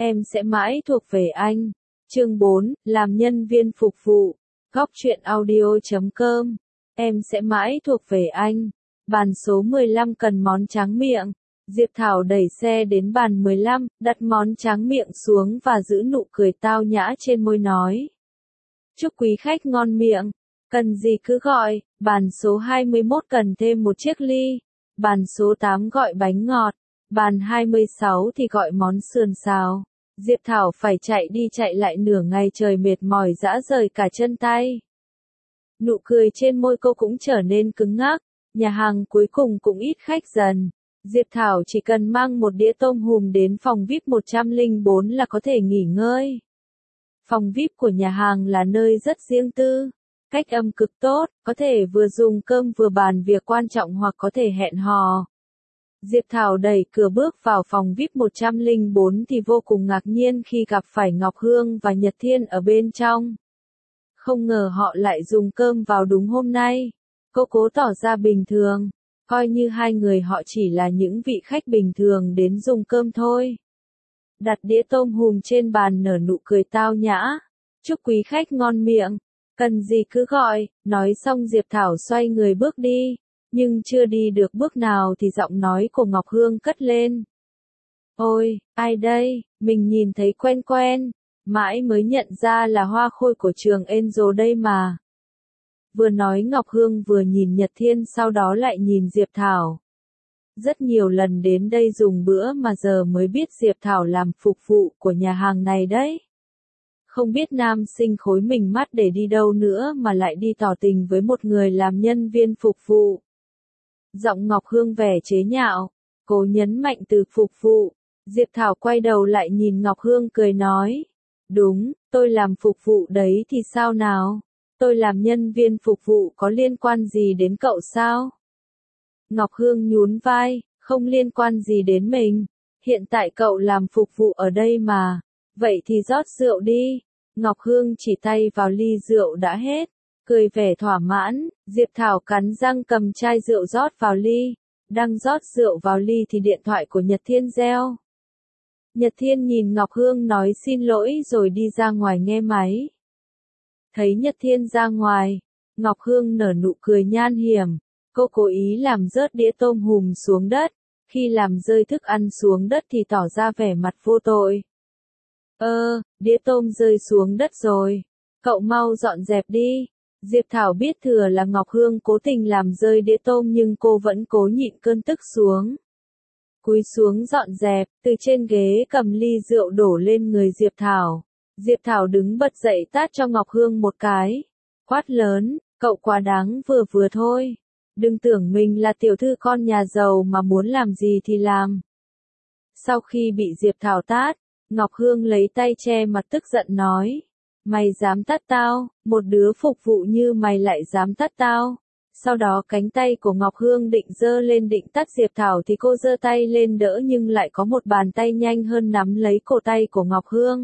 Em sẽ mãi thuộc về anh. Chương 4, làm nhân viên phục vụ. Góc truyện audio.com. Em sẽ mãi thuộc về anh. Bàn số 15 cần món tráng miệng. Diệp Thảo đẩy xe đến bàn 15, đặt món tráng miệng xuống và giữ nụ cười tao nhã trên môi nói. Chúc quý khách ngon miệng. Cần gì cứ gọi. Bàn số 21 cần thêm một chiếc ly. Bàn số 8 gọi bánh ngọt. Bàn 26 thì gọi món sườn xào. Diệp Thảo phải chạy đi chạy lại nửa ngày trời mệt mỏi rã rời cả chân tay. Nụ cười trên môi cô cũng trở nên cứng ngắc. Nhà hàng cuối cùng cũng ít khách dần. Diệp Thảo chỉ cần mang một đĩa tôm hùm đến phòng VIP 104 là có thể nghỉ ngơi. Phòng VIP của nhà hàng là nơi rất riêng tư. Cách âm cực tốt, có thể vừa dùng cơm vừa bàn việc quan trọng hoặc có thể hẹn hò. Diệp Thảo đẩy cửa bước vào phòng VIP 104 thì vô cùng ngạc nhiên khi gặp phải Ngọc Hương và Nhật Thiên ở bên trong. Không ngờ họ lại dùng cơm vào đúng hôm nay. Cô cố tỏ ra bình thường, coi như hai người họ chỉ là những vị khách bình thường đến dùng cơm thôi. Đặt đĩa tôm hùm trên bàn nở nụ cười tao nhã. Chúc quý khách ngon miệng. Cần gì cứ gọi. Nói xong Diệp Thảo xoay người bước đi. Nhưng chưa đi được bước nào thì giọng nói của Ngọc Hương cất lên. Ôi, ai đây? Mình nhìn thấy quen quen. Mãi mới nhận ra là Hoa Khôi của trường Angel đây mà. Vừa nói Ngọc Hương vừa nhìn Nhật Thiên, sau đó lại nhìn Diệp Thảo. Rất nhiều lần đến đây dùng bữa mà giờ mới biết Diệp Thảo làm phục vụ của nhà hàng này đấy. Không biết nam sinh khối mình mắt để đi đâu nữa mà lại đi tỏ tình với một người làm nhân viên phục vụ. Giọng Ngọc Hương vẻ chế nhạo, cố nhấn mạnh từ phục vụ. Diệp Thảo quay đầu lại nhìn Ngọc Hương cười nói. Đúng, tôi làm phục vụ đấy thì sao nào? Tôi làm nhân viên phục vụ có liên quan gì đến cậu sao? Ngọc Hương nhún vai, không liên quan gì đến mình. Hiện tại cậu làm phục vụ ở đây mà. Vậy thì rót rượu đi. Ngọc Hương chỉ tay vào ly rượu đã hết. Cười vẻ thỏa mãn, Diệp Thảo cắn răng cầm chai rượu rót vào ly. Đang rót rượu vào ly thì điện thoại của Nhật Thiên reo. Nhật Thiên nhìn Ngọc Hương nói xin lỗi rồi đi ra ngoài nghe máy. Thấy Nhật Thiên ra ngoài, Ngọc Hương nở nụ cười nhan hiểm. Cô cố ý làm rớt đĩa tôm hùm xuống đất. Khi làm rơi thức ăn xuống đất thì tỏ ra vẻ mặt vô tội. Đĩa tôm rơi xuống đất rồi. Cậu mau dọn dẹp đi. Diệp Thảo biết thừa là Ngọc Hương cố tình làm rơi đĩa tôm nhưng cô vẫn cố nhịn cơn tức xuống. Cúi xuống dọn dẹp, từ trên ghế cầm ly rượu đổ lên người Diệp Thảo. Diệp Thảo đứng bật dậy tát cho Ngọc Hương một cái. Quát lớn, cậu quá đáng vừa vừa thôi. Đừng tưởng mình là tiểu thư con nhà giàu mà muốn làm gì thì làm. Sau khi bị Diệp Thảo tát, Ngọc Hương lấy tay che mặt tức giận nói. Mày dám tát tao, một đứa phục vụ như mày lại dám tát tao. Sau đó cánh tay của Ngọc Hương định giơ lên định tát Diệp Thảo thì cô giơ tay lên đỡ nhưng lại có một bàn tay nhanh hơn nắm lấy cổ tay của Ngọc Hương.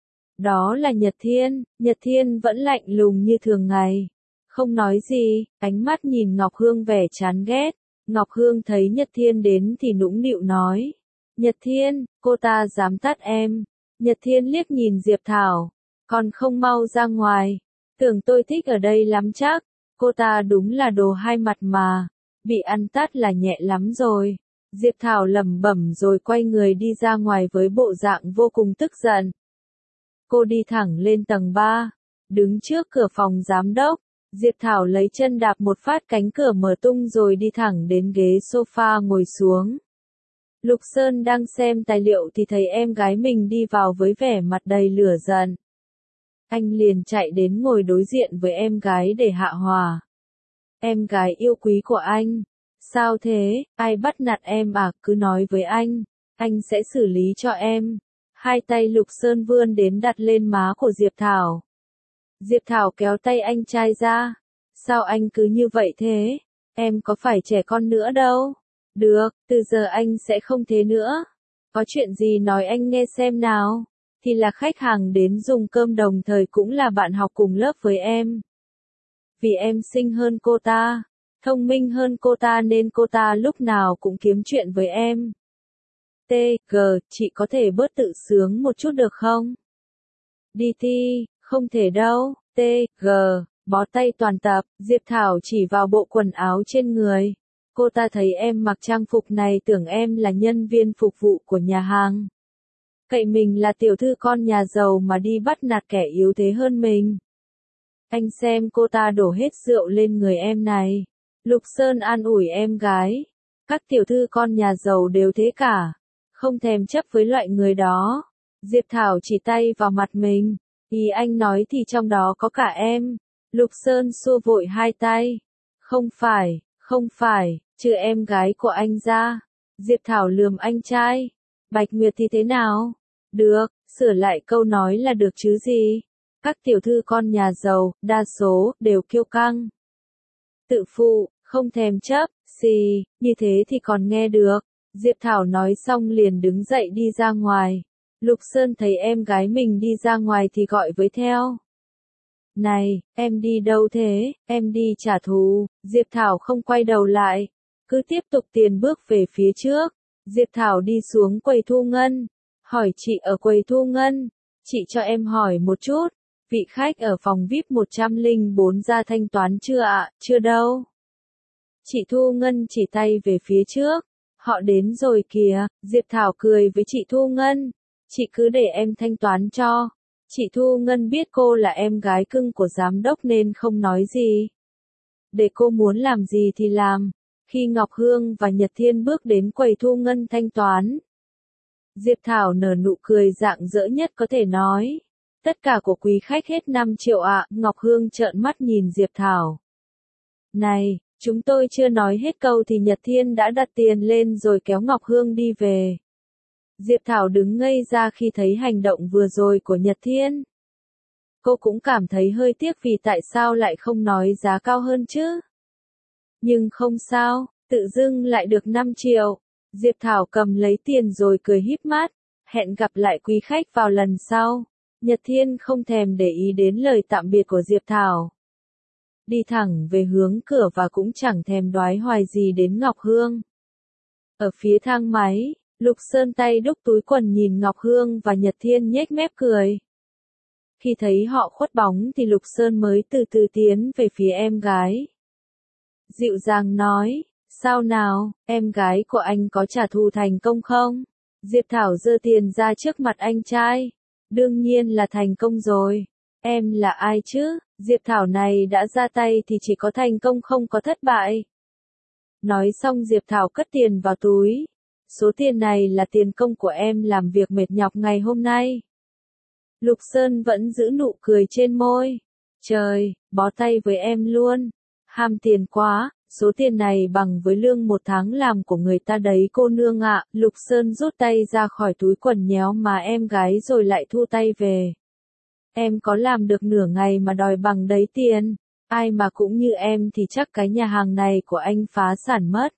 Đó là Nhật Thiên vẫn lạnh lùng như thường ngày. Không nói gì, ánh mắt nhìn Ngọc Hương vẻ chán ghét. Ngọc Hương thấy Nhật Thiên đến thì nũng nịu nói. Nhật Thiên, cô ta dám tát em. Nhật Thiên liếc nhìn Diệp Thảo. Còn không mau ra ngoài. Tưởng tôi thích ở đây lắm chắc. Cô ta đúng là đồ hai mặt mà. Bị ăn tát là nhẹ lắm rồi. Diệp Thảo lẩm bẩm rồi quay người đi ra ngoài với bộ dạng vô cùng tức giận. Cô đi thẳng lên tầng 3. Đứng trước cửa phòng giám đốc. Diệp Thảo lấy chân đạp một phát cánh cửa mở tung rồi đi thẳng đến ghế sofa ngồi xuống. Lục Sơn đang xem tài liệu thì thấy em gái mình đi vào với vẻ mặt đầy lửa giận. Anh liền chạy đến ngồi đối diện với em gái để hạ hòa. Em gái yêu quý của anh. Sao thế, ai bắt nạt em à, cứ nói với anh sẽ xử lý cho em. Hai tay Lục Sơn vươn đến đặt lên má của Diệp Thảo. Diệp Thảo kéo tay anh trai ra. Sao anh cứ như vậy thế? Em có phải trẻ con nữa đâu. Được, từ giờ anh sẽ không thế nữa. Có chuyện gì nói anh nghe xem nào. Thì là khách hàng đến dùng cơm đồng thời cũng là bạn học cùng lớp với em. Vì em xinh hơn cô ta, thông minh hơn cô ta nên cô ta lúc nào cũng kiếm chuyện với em. T.G. Chị có thể bớt tự sướng một chút được không? D.T. Không thể đâu. T.G. Bó tay toàn tập. Diệp Thảo chỉ vào bộ quần áo trên người. Cô ta thấy em mặc trang phục này tưởng em là nhân viên phục vụ của nhà hàng. Cậy mình là tiểu thư con nhà giàu mà đi bắt nạt kẻ yếu thế hơn mình. Anh xem cô ta đổ hết rượu lên người em này. Lục Sơn an ủi em gái. Các tiểu thư con nhà giàu đều thế cả. Không thèm chấp với loại người đó. Diệp Thảo chỉ tay vào mặt mình. Ý anh nói thì trong đó có cả em. Lục Sơn xua vội hai tay. Không phải, trừ em gái của anh ra. Diệp Thảo lườm anh trai. Bạch Nguyệt thì thế nào? Được, sửa lại câu nói là được chứ gì. Các tiểu thư con nhà giàu, đa số, đều kiêu căng. Tự phụ, không thèm chấp, xì, như thế thì còn nghe được. Diệp Thảo nói xong liền đứng dậy đi ra ngoài. Lục Sơn thấy em gái mình đi ra ngoài thì gọi với theo. Này, em đi đâu thế? Em đi trả thù. Diệp Thảo không quay đầu lại. Cứ tiếp tục tiền bước về phía trước. Diệp Thảo đi xuống quầy thu ngân. Hỏi chị ở quầy thu ngân. Chị cho em hỏi một chút. Vị khách ở phòng VIP 104 ra thanh toán chưa ạ? Chưa đâu. Chị thu ngân chỉ tay về phía trước. Họ đến rồi kìa. Diệp Thảo cười với chị thu ngân. Chị cứ để em thanh toán cho. Chị Thu Ngân biết cô là em gái cưng của giám đốc nên không nói gì. Để cô muốn làm gì thì làm. Khi Ngọc Hương và Nhật Thiên bước đến quầy Thu Ngân thanh toán. Diệp Thảo nở nụ cười rạng rỡ nhất có thể nói. Tất cả của quý khách hết 5 triệu ạ. Ngọc Hương trợn mắt nhìn Diệp Thảo. Này, chúng tôi chưa nói hết câu thì Nhật Thiên đã đặt tiền lên rồi kéo Ngọc Hương đi về. Diệp Thảo đứng ngây ra khi thấy hành động vừa rồi của Nhật Thiên. Cô cũng cảm thấy hơi tiếc vì tại sao lại không nói giá cao hơn chứ. Nhưng không sao, tự dưng lại được 5 triệu. Diệp Thảo cầm lấy tiền rồi cười híp mắt. Hẹn gặp lại quý khách vào lần sau. Nhật Thiên không thèm để ý đến lời tạm biệt của Diệp Thảo. Đi thẳng về hướng cửa và cũng chẳng thèm đoái hoài gì đến Ngọc Hương. Ở phía thang máy. Lục Sơn tay đúc túi quần nhìn Ngọc Hương và Nhật Thiên nhếch mép cười. Khi thấy họ khuất bóng thì Lục Sơn mới từ từ tiến về phía em gái. Dịu dàng nói, sao nào, em gái của anh có trả thù thành công không? Diệp Thảo giơ tiền ra trước mặt anh trai. Đương nhiên là thành công rồi. Em là ai chứ? Diệp Thảo này đã ra tay thì chỉ có thành công không có thất bại. Nói xong Diệp Thảo cất tiền vào túi. Số tiền này là tiền công của em làm việc mệt nhọc ngày hôm nay. Lục Sơn vẫn giữ nụ cười trên môi. Trời, bó tay với em luôn. Ham tiền quá, số tiền này bằng với lương 1 tháng làm của người ta đấy cô nương ạ. Lục Sơn rút tay ra khỏi túi quần nhéo mà em gái rồi lại thu tay về. Em có làm được nửa ngày mà đòi bằng đấy tiền. Ai mà cũng như em thì chắc cái nhà hàng này của anh phá sản mất.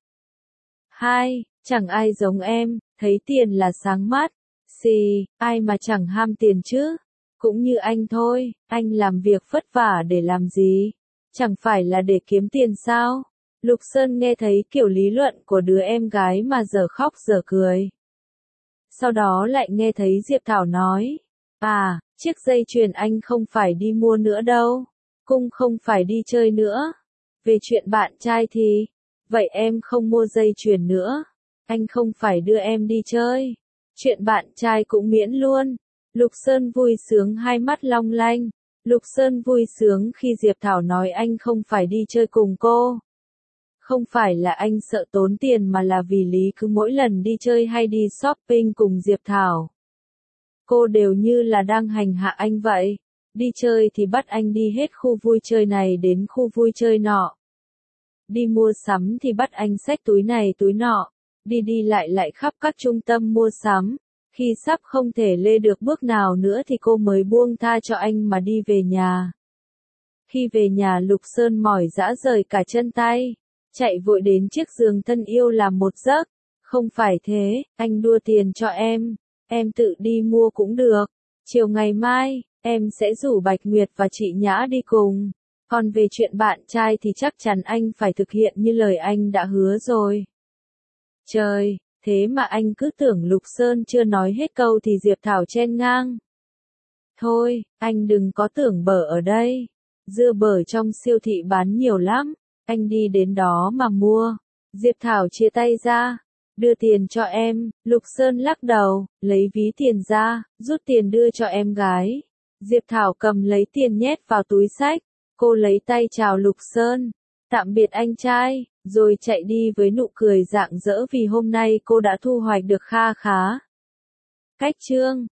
Chẳng ai giống em, thấy tiền là sáng mắt. Xì, ai mà chẳng ham tiền chứ. Cũng như anh thôi, anh làm việc vất vả để làm gì? Chẳng phải là để kiếm tiền sao? Lục Sơn nghe thấy kiểu lý luận của đứa em gái mà giờ khóc giờ cười. Sau đó lại nghe thấy Diệp Thảo nói. À, chiếc dây chuyền anh không phải đi mua nữa đâu. Cung không phải đi chơi nữa. Về chuyện bạn trai thì, vậy em không mua dây chuyền nữa. Anh không phải đưa em đi chơi. Chuyện bạn trai cũng miễn luôn. Lục Sơn vui sướng hai mắt long lanh. Lục Sơn vui sướng khi Diệp Thảo nói anh không phải đi chơi cùng cô. Không phải là anh sợ tốn tiền mà là vì lý cứ mỗi lần đi chơi hay đi shopping cùng Diệp Thảo. Cô đều như là đang hành hạ anh vậy. Đi chơi thì bắt anh đi hết khu vui chơi này đến khu vui chơi nọ. Đi mua sắm thì bắt anh xách túi này túi nọ. Đi đi lại khắp các trung tâm mua sắm. Khi sắp không thể lê được bước nào nữa thì cô mới buông tha cho anh mà đi về nhà. Khi về nhà Lục Sơn mỏi rã rời cả chân tay. Chạy vội đến chiếc giường thân yêu làm một giấc. Không phải thế, anh đưa tiền cho em tự đi mua cũng được. Chiều ngày mai, em sẽ rủ Bạch Nguyệt và chị Nhã đi cùng. Còn về chuyện bạn trai thì chắc chắn anh phải thực hiện như lời anh đã hứa rồi. Trời, Thế mà anh cứ tưởng Lục Sơn chưa nói hết câu thì Diệp Thảo chen ngang. Thôi, anh đừng có tưởng bở ở đây. Dưa bở trong siêu thị bán nhiều lắm, anh đi đến đó mà mua. Diệp Thảo chia tay ra. Đưa tiền cho em, Lục Sơn lắc đầu, lấy ví tiền ra, rút tiền đưa cho em gái. Diệp Thảo cầm lấy tiền nhét vào túi xách, cô lấy tay chào Lục Sơn, tạm biệt anh trai, rồi chạy đi với nụ cười rạng rỡ vì hôm nay cô đã thu hoạch được kha khá. Cách chương